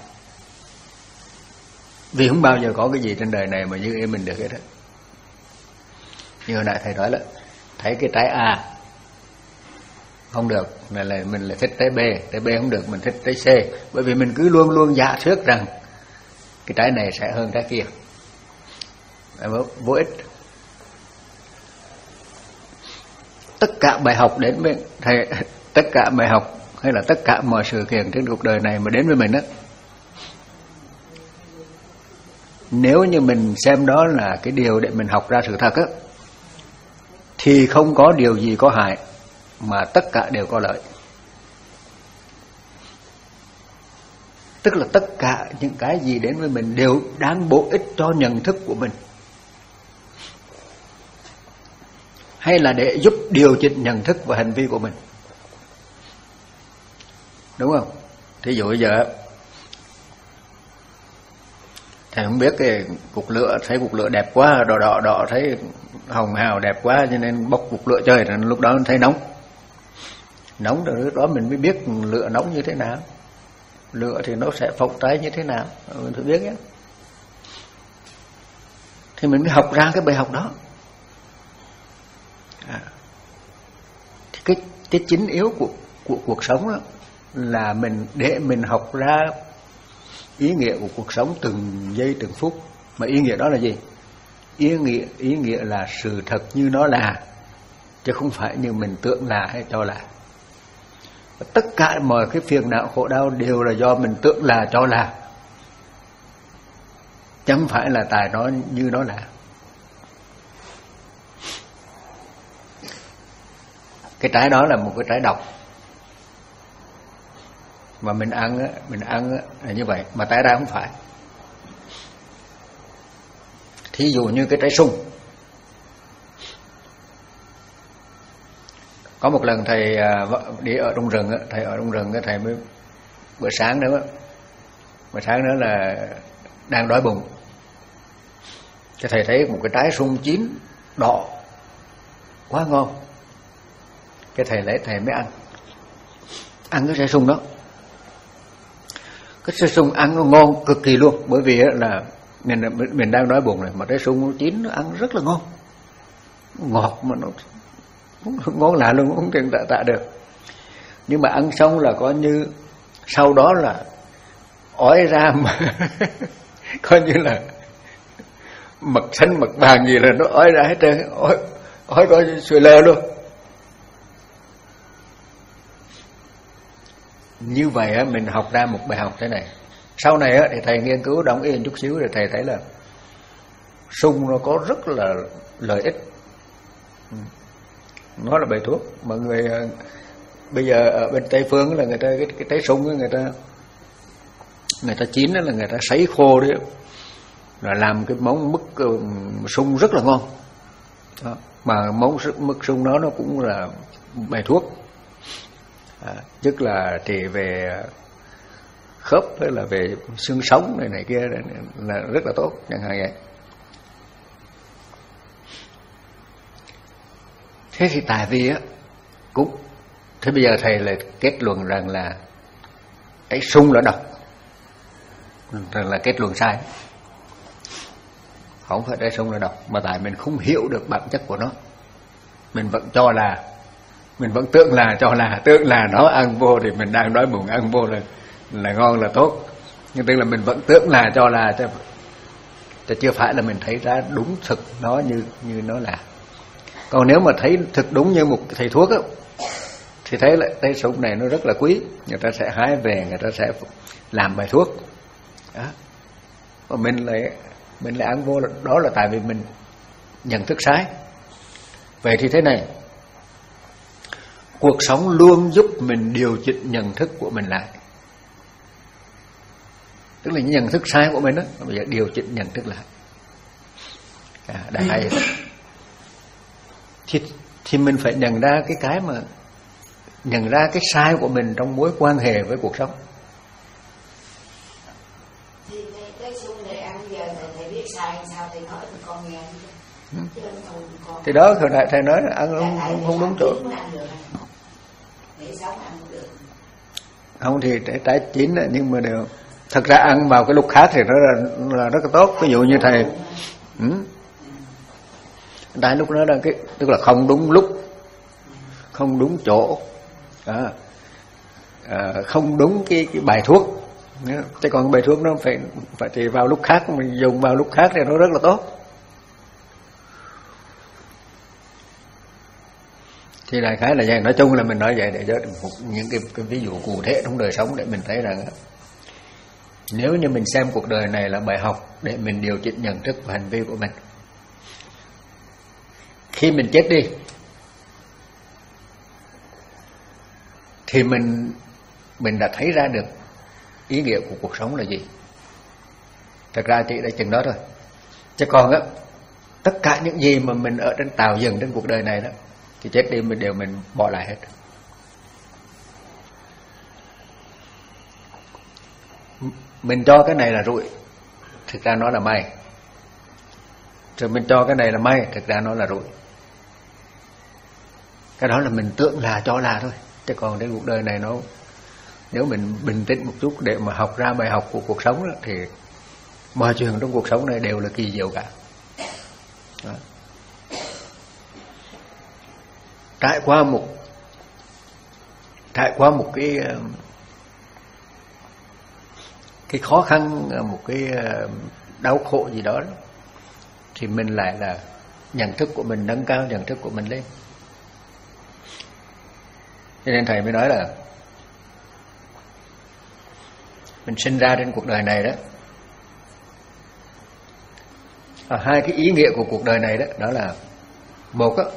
Vì không bao giờ có cái gì trên đời này mà như ý mình được hết á. Như hồi nãy thầy nói là thấy cái trái A không được, là, là mình lại thích trái B, trái B không được, mình thích trái C. Bởi vì mình cứ luôn luôn giả thuyết rằng cái trái này sẽ hơn trái kia. Vô, vô ích. Tất cả bài học đến với thầy, tất cả bài học hay là tất cả mọi sự kiện trên cuộc đời này mà đến với mình á, nếu như mình xem đó là cái điều để mình học ra sự thật á, thì không có điều gì có hại, mà tất cả đều có lợi. Tức là tất cả những cái gì đến với mình đều đáng bổ ích cho nhận thức của mình, hay là để giúp điều chỉnh nhận thức và hành vi của mình, đúng không? Thí dụ bây giờ thầy không biết cái cục lửa, thấy cục lửa đẹp quá, đỏ đỏ đỏ, thấy hồng hào đẹp quá cho nên bốc cục lửa chơi, rồi lúc đó thấy nóng nóng rồi lúc đó mình mới biết lửa nóng như thế nào, lửa thì nó sẽ phóng cháy như thế nào, mình phải biết nhé. Thì mình mới học ra cái bài học đó. À, thì cái cái chính yếu của của cuộc sống đó là mình để mình học ra ý nghĩa của cuộc sống từng giây từng phút. Mà ý nghĩa đó là gì? Ý nghĩa ý nghĩa là sự thật như nó là, chứ không phải như mình tưởng là hay cho là. Tất cả mọi cái phiền não khổ đau đều là do mình tưởng là cho là, chứ không phải là tại nó như nó là. Cái trái đó là một cái trái độc, mà mình ăn á, mình ăn á là như vậy, mà trái ra không phải. Thí dụ như cái trái sung. Có một lần thầy đi ở trong rừng, thầy ở trong rừng, thầy mới bữa sáng nữa, bữa sáng nữa là đang đói bụng, cái thầy thấy một cái trái sung chín đỏ quá ngon, cái thầy lấy thầy mới ăn, ăn cái trái sung đó. Cái trái sung ăn nó ngon cực kỳ luôn, bởi vì là mình mình đang đói bụng này, mà trái sung nó chín nó ăn rất là ngon, ngọt mà nó ngon lạ luôn, không thể tạ tạ được. Nhưng mà ăn xong là coi như sau đó là ói ra mà coi như là mật xanh mật vàng gì là nó ói ra hết trơn, ói ói coi sùi lơ luôn. Như vậy á, mình học ra một bài học thế này. Sau này á, thì thầy nghiên cứu đóng yên chút xíu rồi thầy thấy là sung nó có rất là lợi ích. Nó là bài thuốc. Mọi người bây giờ ở bên Tây Phương là người ta cái, cái trái sung người ta người ta chín là người ta sấy khô đấy, là làm cái món mứt sung rất là ngon đó. Mà món mứt sung đó nó cũng là bài thuốc, à, tức là trị về khớp hay là về xương sống này này kia là rất là tốt chẳng hạn vậy. Thế thì tại vì á cũng thế bây giờ thầy lại kết luận rằng là cái sung là độc, rằng là kết luận sai. Không phải cái sung là độc, mà tại mình không hiểu được bản chất của nó, mình vẫn cho là, mình vẫn tưởng là cho là tưởng là nó ăn vô thì mình đang đói bụng, ăn vô là là ngon là tốt, nhưng tức là mình vẫn tưởng là cho là chứ, chứ chưa phải là mình thấy ra đúng thực nó như như nó là. Còn nếu mà thấy thực đúng như một thầy thuốc á, thì thấy là cái sung này nó rất là quý, người ta sẽ hái về, người ta sẽ làm bài thuốc đó. Và mình lại mình lại ăn vô, đó là tại vì mình nhận thức sai. Vậy thì thế này, cuộc sống luôn giúp mình điều chỉnh nhận thức của mình lại. Tức là những nhận thức sai của mình đó, bây giờ điều chỉnh nhận thức lại. À, đại hay. Thì, thì mình phải nhận ra cái cái mà nhận ra cái sai của mình trong mối quan hệ với cuộc sống. Thì cái sung này ăn giờ thầy biết sai sao thì nói cho con nghe. Ừ. Thì đó hồi nãy thầy nói là ăn không, không, không đúng chỗ. Không thì trái chín nhưng mà đều thật ra ăn vào cái lúc khác thì nó là, là rất là tốt. Ví dụ như thầy ừ, tại lúc đó là cái tức là không đúng lúc, không đúng chỗ, à, à, không đúng cái, cái bài thuốc. Chứ còn bài thuốc nó phải phải thì vào lúc khác, mình dùng vào lúc khác thì nó rất là tốt. Thì đại khái là vậy. Nói chung là mình nói vậy để cho những cái, cái ví dụ cụ thể trong đời sống để mình thấy rằng nếu như mình xem cuộc đời này là bài học để mình điều chỉnh nhận thức và hành vi của mình, khi mình chết đi thì mình mình đã thấy ra được ý nghĩa của cuộc sống là gì. Thật ra chỉ là chừng đó thôi. Chứ còn á, tất cả những gì mà mình ở trên tạo dựng trên cuộc đời này đó, thì chết đi mình đều mình bỏ lại hết. Mình cho cái này là rủi, thực ra nó là may. Rồi mình cho cái này là may, thực ra nó là rủi. Cái đó là mình tưởng là cho là thôi. Chứ còn đến cuộc đời này nó, nếu mình bình tĩnh một chút để mà học ra bài học của cuộc sống đó, thì mọi chuyện trong cuộc sống này đều là kỳ diệu cả. Đó. Trải qua một trải qua một cái cái khó khăn, một cái đau khổ gì đó, thì mình lại là nhận thức của mình nâng cao nhận thức của mình lên. Cho nên thầy mới nói là mình sinh ra trên cuộc đời này đó, à, hai cái ý nghĩa của cuộc đời này đó, đó là một á,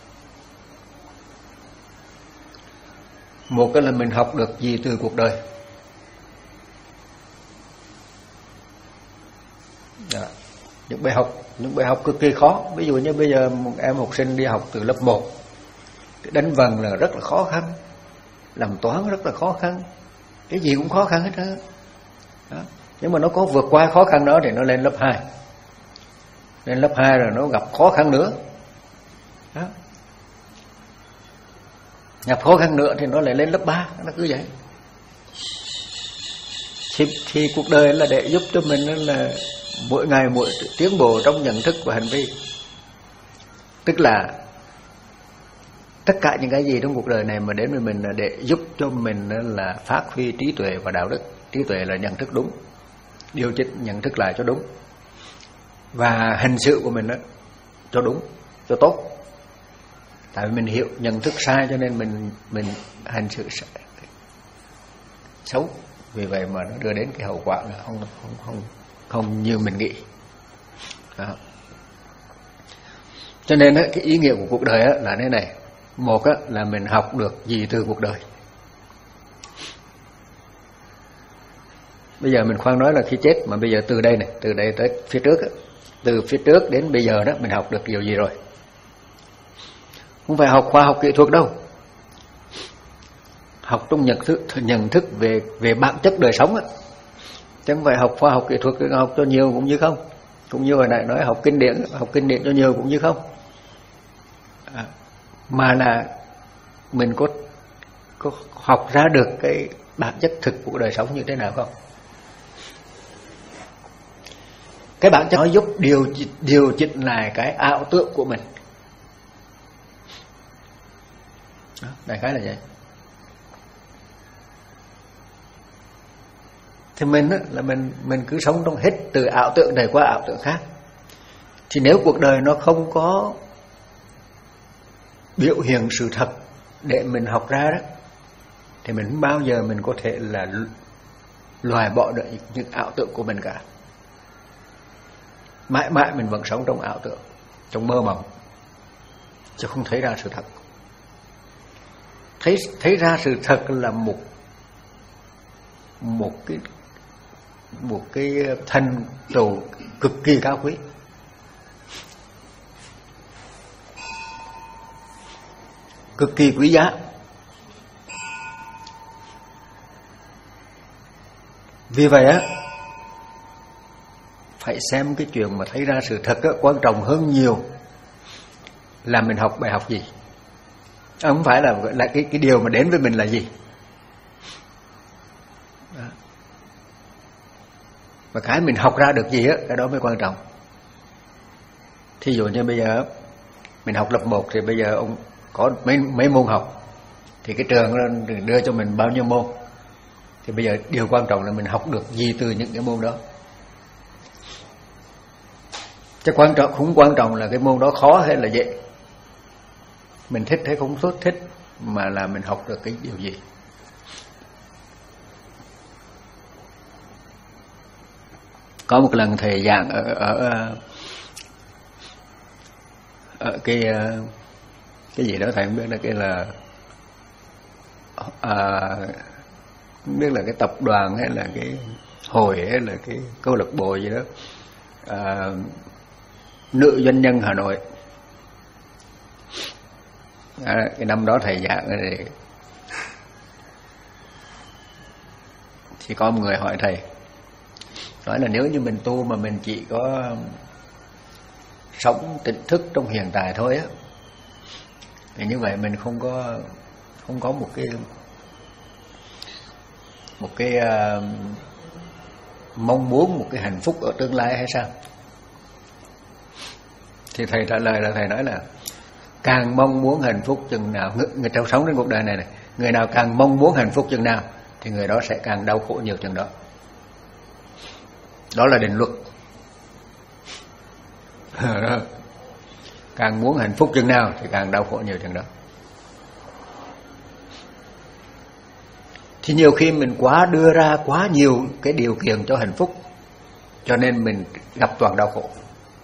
một là mình học được gì từ cuộc đời. Đó. Những bài học, những bài học cực kỳ khó. Ví dụ như bây giờ một em học sinh đi học từ lớp một, đánh vần là rất là khó khăn, làm toán rất là khó khăn, cái gì cũng khó khăn hết trơn. Đó. Nhưng mà nó có vượt qua khó khăn đó thì nó lên lớp hai. Lên lớp hai rồi nó gặp khó khăn nữa. Đó. Gặp khó khăn nữa thì nó lại lên lớp ba, nó cứ vậy. Thì, thì cuộc đời là để giúp cho mình là mỗi ngày mỗi tiến bộ trong nhận thức và hành vi. Tức là tất cả những cái gì trong cuộc đời này mà đến với mình là để giúp cho mình là phát huy trí tuệ và đạo đức. Trí tuệ là nhận thức đúng, điều chỉnh nhận thức lại cho đúng, và hành sự của mình đó cho đúng, cho tốt. Tại vì mình hiểu nhận thức sai cho nên mình mình hành sự xấu. Vì vậy mà nó đưa đến cái hậu quả là không không không không như mình nghĩ. Đó. Cho nên cái ý nghĩa của cuộc đời là thế này. Một là mình học được gì từ cuộc đời. Bây giờ mình khoan nói là khi chết, mà bây giờ từ đây này, từ đây tới phía trước, từ phía trước đến bây giờ đó mình học được điều gì rồi? Không phải học khoa học kỹ thuật đâu. Học trong nhận thức, nhận thức về về bản chất đời sống á. Chứ không phải học khoa học kỹ thuật, học cho nhiều cũng như không. Cũng như hồi nãy nói học kinh điển, học kinh điển cho nhiều cũng như không. À, mà là mình có có học ra được cái bản chất thực của đời sống như thế nào không? Cái bản chất nó giúp điều điều chỉnh lại cái ảo tưởng của mình. Đó, đại khái là vậy. Thì mình á, là mình mình cứ sống trong hết từ ảo tưởng này qua ảo tưởng khác. Thì nếu cuộc đời nó không có biểu hiện sự thật để mình học ra đó, thì mình không bao giờ mình có thể là loại bỏ được những ảo tưởng của mình cả. Mãi mãi mình vẫn sống trong ảo tưởng, trong mơ mộng, chứ không thấy ra sự thật. Thấy thấy ra sự thật là một một cái một cái thành tựu cực kỳ cao quý. Cực kỳ quý giá. Vì vậy á, phải xem cái chuyện mà thấy ra sự thật á, quan trọng hơn nhiều là mình học bài học gì. À, không phải là, là cái, cái điều mà đến với mình là gì. Đó. Và cái mình học ra được gì á, cái đó mới quan trọng. Thí dụ như bây giờ mình học lớp một thì bây giờ ông có mấy, mấy môn học, thì cái trường đưa cho mình bao nhiêu môn. Thì bây giờ điều quan trọng là mình học được gì từ những cái môn đó. Chứ quan trọng, không quan trọng là cái môn đó khó hay là dễ, mình thích hay không tốt thích, mà là mình học được cái điều gì. Có một lần thầy giảng ở ở ở cái cái gì đó thầy không biết là cái là à, không biết là cái tập đoàn hay là cái hội hay là cái câu lạc bộ gì đó, à, nữ doanh nhân Hà Nội. À, cái năm đó thầy giảng thì thì có một người hỏi thầy, nói là nếu như mình tu mà mình chỉ có sống tỉnh thức trong hiện tại thôi á, thì như vậy mình không có không có một cái một cái uh, mong muốn một cái hạnh phúc ở tương lai hay sao? Thì thầy trả lời là thầy nói là càng mong muốn hạnh phúc chừng nào, người, người trong sống trên cuộc đời này này, người nào càng mong muốn hạnh phúc chừng nào thì người đó sẽ càng đau khổ nhiều chừng đó. Đó là định luật. Càng muốn hạnh phúc chừng nào thì càng đau khổ nhiều chừng đó. Thì nhiều khi mình quá đưa ra quá nhiều cái điều kiện cho hạnh phúc, cho nên mình gặp toàn đau khổ.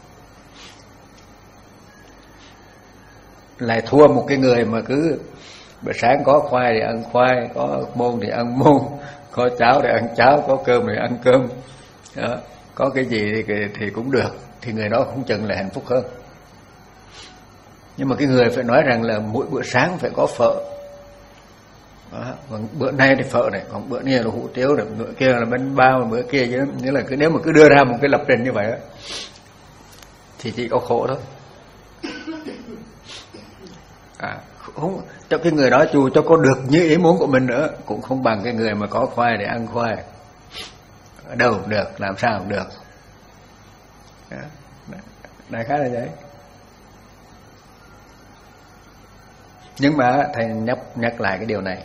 Lại thua một cái người mà cứ bữa sáng có khoai thì ăn khoai, có môn thì ăn môn, có cháo thì ăn cháo, có cơm thì ăn cơm đó. Có cái gì thì, thì cũng được, thì người đó không chừng là hạnh phúc hơn. Nhưng mà cái người phải nói rằng là mỗi bữa sáng phải có phở đó. Còn bữa nay thì phở này, còn bữa nay là hủ tiếu này, bữa kia là bánh bao, bữa kia chứ. Nghĩa là cứ nếu mà cứ đưa ra một cái lập trình như vậy đó, thì chỉ có khổ thôi. À, không, cho cái người đó dù cho có được như ý muốn của mình nữa cũng không bằng cái người mà có khoai để ăn khoai. Ở đâu cũng được, làm sao cũng được. Đại khái là vậy. Nhưng mà thầy nhắc nhắc lại cái điều này,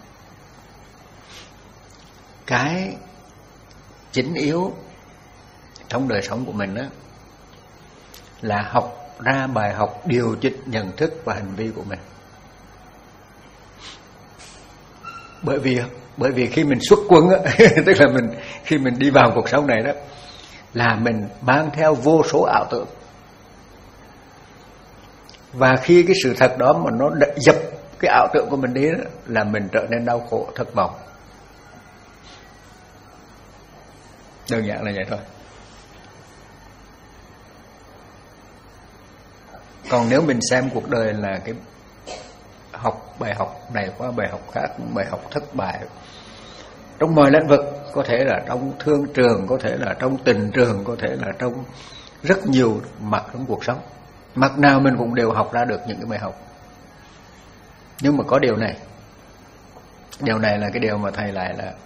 cái chính yếu trong đời sống của mình đó là học ra bài học điều chỉnh nhận thức và hành vi của mình. Bởi vì bởi vì khi mình xuất quân á, tức là mình khi mình đi vào cuộc sống này đó, là mình mang theo vô số ảo tưởng. Và khi cái sự thật đó mà nó dập cái ảo tưởng của mình đi đó, là mình trở nên đau khổ, thất vọng. Đơn giản là vậy thôi. Còn nếu mình xem cuộc đời là cái học bài học này qua bài học khác, bài học thất bại trong mọi lĩnh vực, có thể là trong thương trường, có thể là trong tình trường, có thể là trong rất nhiều mặt trong cuộc sống. Mặt nào mình cũng đều học ra được những cái bài học. Nhưng mà có điều này, điều này là cái điều mà thầy lại là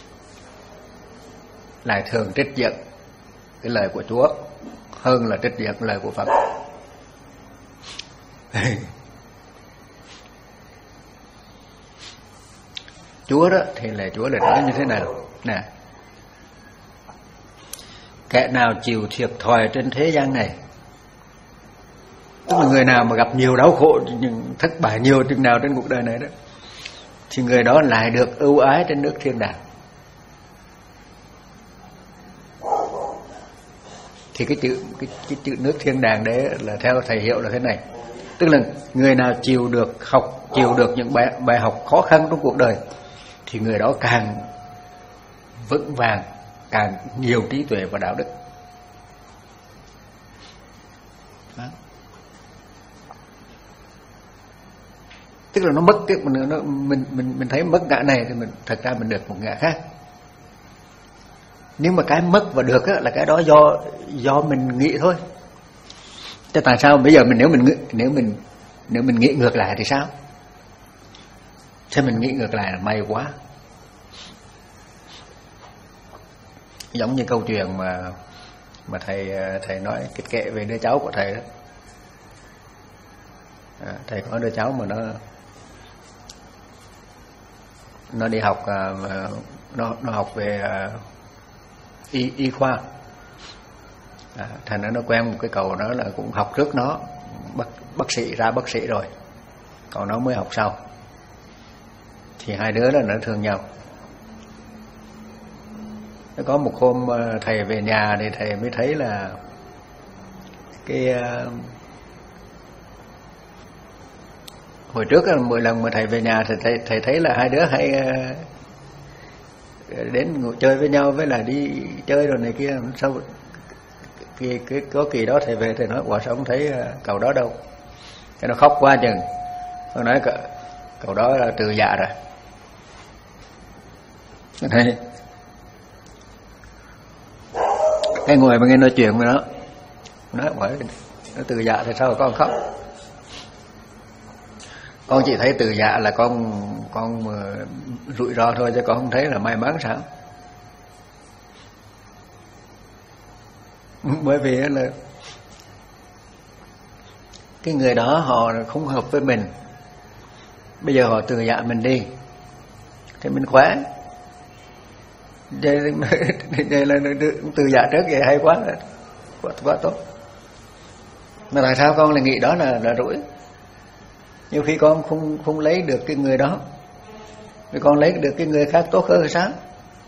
lại thường trích dẫn cái lời của Chúa hơn là trích dẫn lời của Phật. Chúa đó thì là Chúa là nói như thế nào nè: kẻ nào chịu thiệt thòi trên thế gian này, tức là người nào mà gặp nhiều đau khổ, những thất bại nhiều chừng nào trên cuộc đời này đó, thì người đó lại được ưu ái trên nước thiên đàng. Thì cái chữ cái, cái chữ nước thiên đàng đấy là theo thầy hiểu là thế này, tức là người nào chịu được học, chịu được những bài, bài học khó khăn trong cuộc đời, thì người đó càng vững vàng, càng nhiều trí tuệ và đạo đức. Đó. Tức là nó mất cái mình nó, mình mình mình thấy mất ngã này thì mình thật ra mình được một ngã khác. Nhưng mà cái mất và được á, là cái đó do do mình nghĩ thôi. Thế tại sao bây giờ mình nếu mình nếu mình nếu mình nghĩ ngược lại thì sao? Thế mình nghĩ ngược lại là may quá. Giống như câu chuyện mà mà thầy thầy nói cái kệ về đứa cháu của thầy đó. À, thầy có đứa cháu mà nó nó đi học nó nó học về y y khoa. À, thành ra nó quen một cái cậu đó là cũng học trước nó, bác bác sĩ ra bác sĩ rồi, còn nó mới học sau. Thì hai đứa đó nó thương nhau. Nó có một hôm thầy về nhà thì thầy mới thấy là cái uh, hồi trước mỗi lần mà thầy về nhà thì thầy, thầy thấy là hai đứa hay uh, đến ngồi chơi với nhau, với lại đi chơi rồi này kia, sao cái, cái có kỳ đó thầy về thầy nói quả sao không thấy cậu đó đâu, cái nó khóc quá chừng. Tôi nói cậu đó là từ dạ rồi. Thấy cái ngồi mà nghe nói chuyện với nó, nói hỏi nó từ dạ thì sao con khóc? Con chỉ thấy từ dạ là con con rủi ro thôi, chứ con không thấy là may mắn sao? Bởi vì là cái người đó họ không hợp với mình, bây giờ họ từ dạ mình đi thì mình khỏe. Vậy, vậy là từ dạ trước vậy hay quá, quá, quá tốt. Mà tại sao con lại nghĩ đó là là rủi? Nhiều khi con không không lấy được cái người đó, thì con lấy được cái người khác tốt hơn thì sao?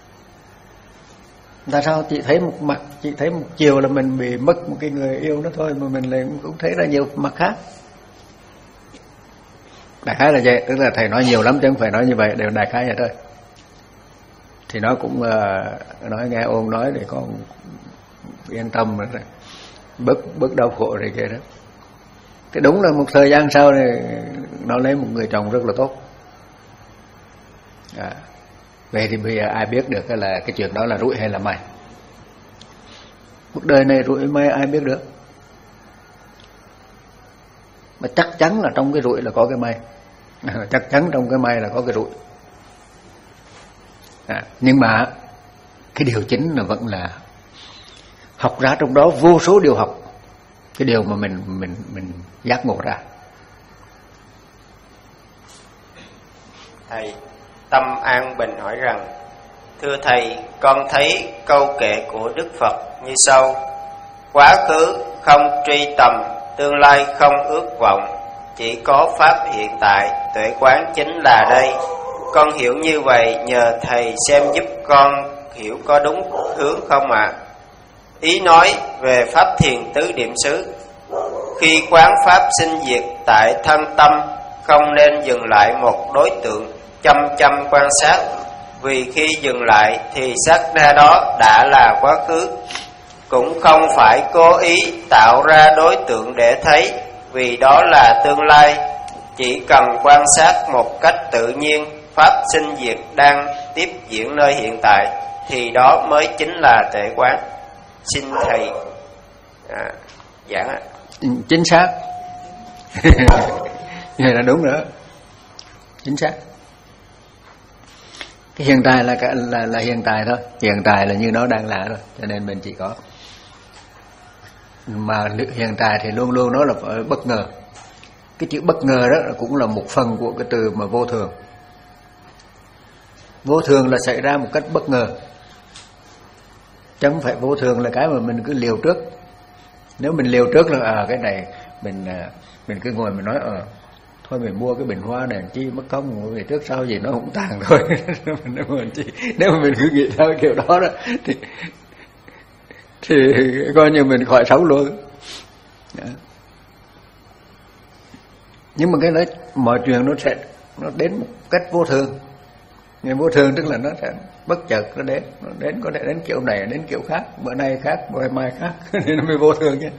Tại sao chị thấy một mặt, chị thấy một chiều là mình bị mất một cái người yêu đó thôi, mà mình lại cũng thấy ra nhiều mặt khác. Đại khái là vậy, tức là thầy nói nhiều lắm chứ không phải nói như vậy, đều đại khái vậy thôi. Thì nó cũng uh, nói nghe ôn nói để con yên tâm rồi, bớt bớt đau khổ rồi kia đó. Thì đúng là một thời gian sau thì nó lấy một người chồng rất là tốt. À, vậy thì bây giờ ai biết được là cái chuyện đó là rủi hay là may? Cuộc đời này rủi may ai biết được? Mà chắc chắn là trong cái rủi là có cái may, à, chắc chắn trong cái may là có cái rủi. À, nhưng mà cái điều chính là vẫn là học ra trong đó vô số điều học, cái điều mà mình mình mình giác ngộ ra. Thầy Tâm An Bình hỏi rằng: thưa thầy, con thấy câu kệ của Đức Phật như sau: quá khứ không truy tầm, tương lai không ước vọng, chỉ có pháp hiện tại, tuệ quán chính là đây. Con hiểu như vậy, nhờ thầy xem giúp con hiểu có đúng hướng không ạ? À? Ý nói về pháp thiền tứ niệm xứ, khi quán pháp sinh diệt tại thân tâm, không nên dừng lại một đối tượng chăm chăm quan sát, vì khi dừng lại thì sát na đó đã là quá khứ. Cũng không phải cố ý tạo ra đối tượng để thấy, vì đó là tương lai. Chỉ cần quan sát một cách tự nhiên, pháp sinh diệt đang tiếp diễn nơi hiện tại, thì đó mới chính là tuệ quán. Xin thầy à, giảng ạ. Chính xác. Vậy là đúng nữa, chính xác. Cái hiện tại là, là là hiện tại thôi, hiện tại là như nó đang là thôi, cho nên mình chỉ có. Mà hiện tại thì luôn luôn nó là bất ngờ. Cái chữ bất ngờ đó cũng là một phần của cái từ mà vô thường. Vô thường là xảy ra một cách bất ngờ, chứ không phải vô thường là cái mà mình cứ liều trước. Nếu mình liều trước là à, cái này mình mình cứ ngồi mình nói ờ à, thôi mình mua cái bình hoa này chi mất công, vì trước sau gì nó cũng tàn thôi. nếu mà chi, nếu mà mình cứ nghĩ theo kiểu đó đó thì thì coi như mình khỏi sống luôn. Đó. Nhưng mà cái đó mọi chuyện nó sẽ nó đến một cách vô thường. Người vô thường tức là nó sẽ bất chợt nó đến, nó đến có thể đến kiểu này đến kiểu khác, bữa nay khác, bữa mai khác, nên nó mới vô thường chứ.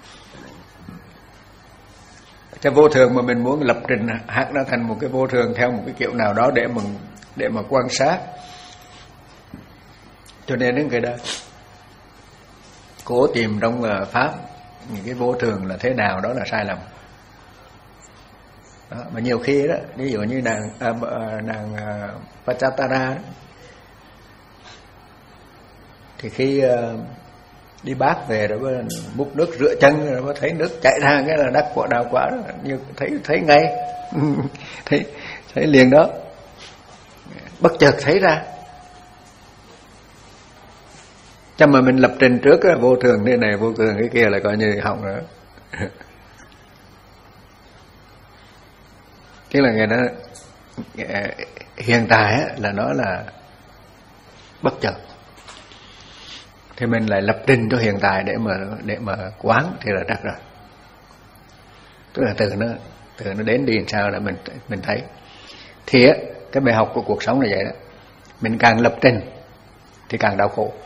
Cái vô thường mà mình muốn lập trình hát nó thành một cái vô thường theo một cái kiểu nào đó để mà để mà quan sát. Cho nên đến cái đó cố tìm trong pháp những cái vô thường là thế nào đó là sai lầm. Đó, mà nhiều khi đó, ví dụ như nàng à, nàng Pachatara đó, thì khi uh, đi bát về rồi múc nước rửa chân rồi thấy nước chảy ra cái là đắc quả đào quả đó, như thấy thấy ngay thấy thấy liền đó, bất chợt thấy ra. Cho mà mình lập trình trước là vô thường thế này, vô thường cái kia là coi như hỏng rồi. Tức là người đó hiện tại là nó là bất chợt, thì mình lại lập trình cho hiện tại để mà để mà quán thì là đắc rồi. Tức là từ nó từ nó đến đi làm sao là mình mình thấy. Thì á, cái bài học của cuộc sống là vậy đó. Mình càng lập trình thì càng đau khổ.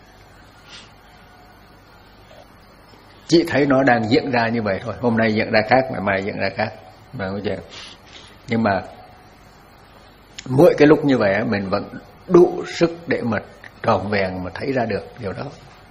Chỉ thấy nó đang diễn ra như vậy thôi, hôm nay diễn ra khác, ngày mai diễn ra khác, mà không chịu. Nhưng mà mỗi cái lúc như vậy mình vẫn đủ sức để mà tròn vẹn mà thấy ra được điều đó.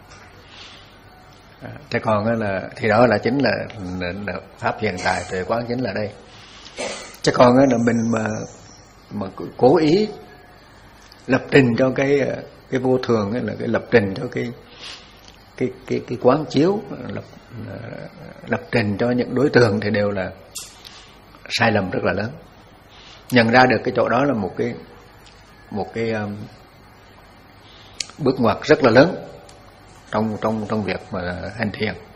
À, thế còn là thì đó là chính là, là, là pháp hiện tại, tuệ quán chính là đây. Chứ còn là mình mà mà cố ý lập trình cho cái cái vô thường ấy, là cái lập trình cho cái cái cái cái quán chiếu, lập lập trình cho những đối tượng thì đều là sai lầm rất là lớn. Nhận ra được cái chỗ đó là một cái một cái um, bước ngoặt rất là lớn trong trong trong việc mà hành thiền.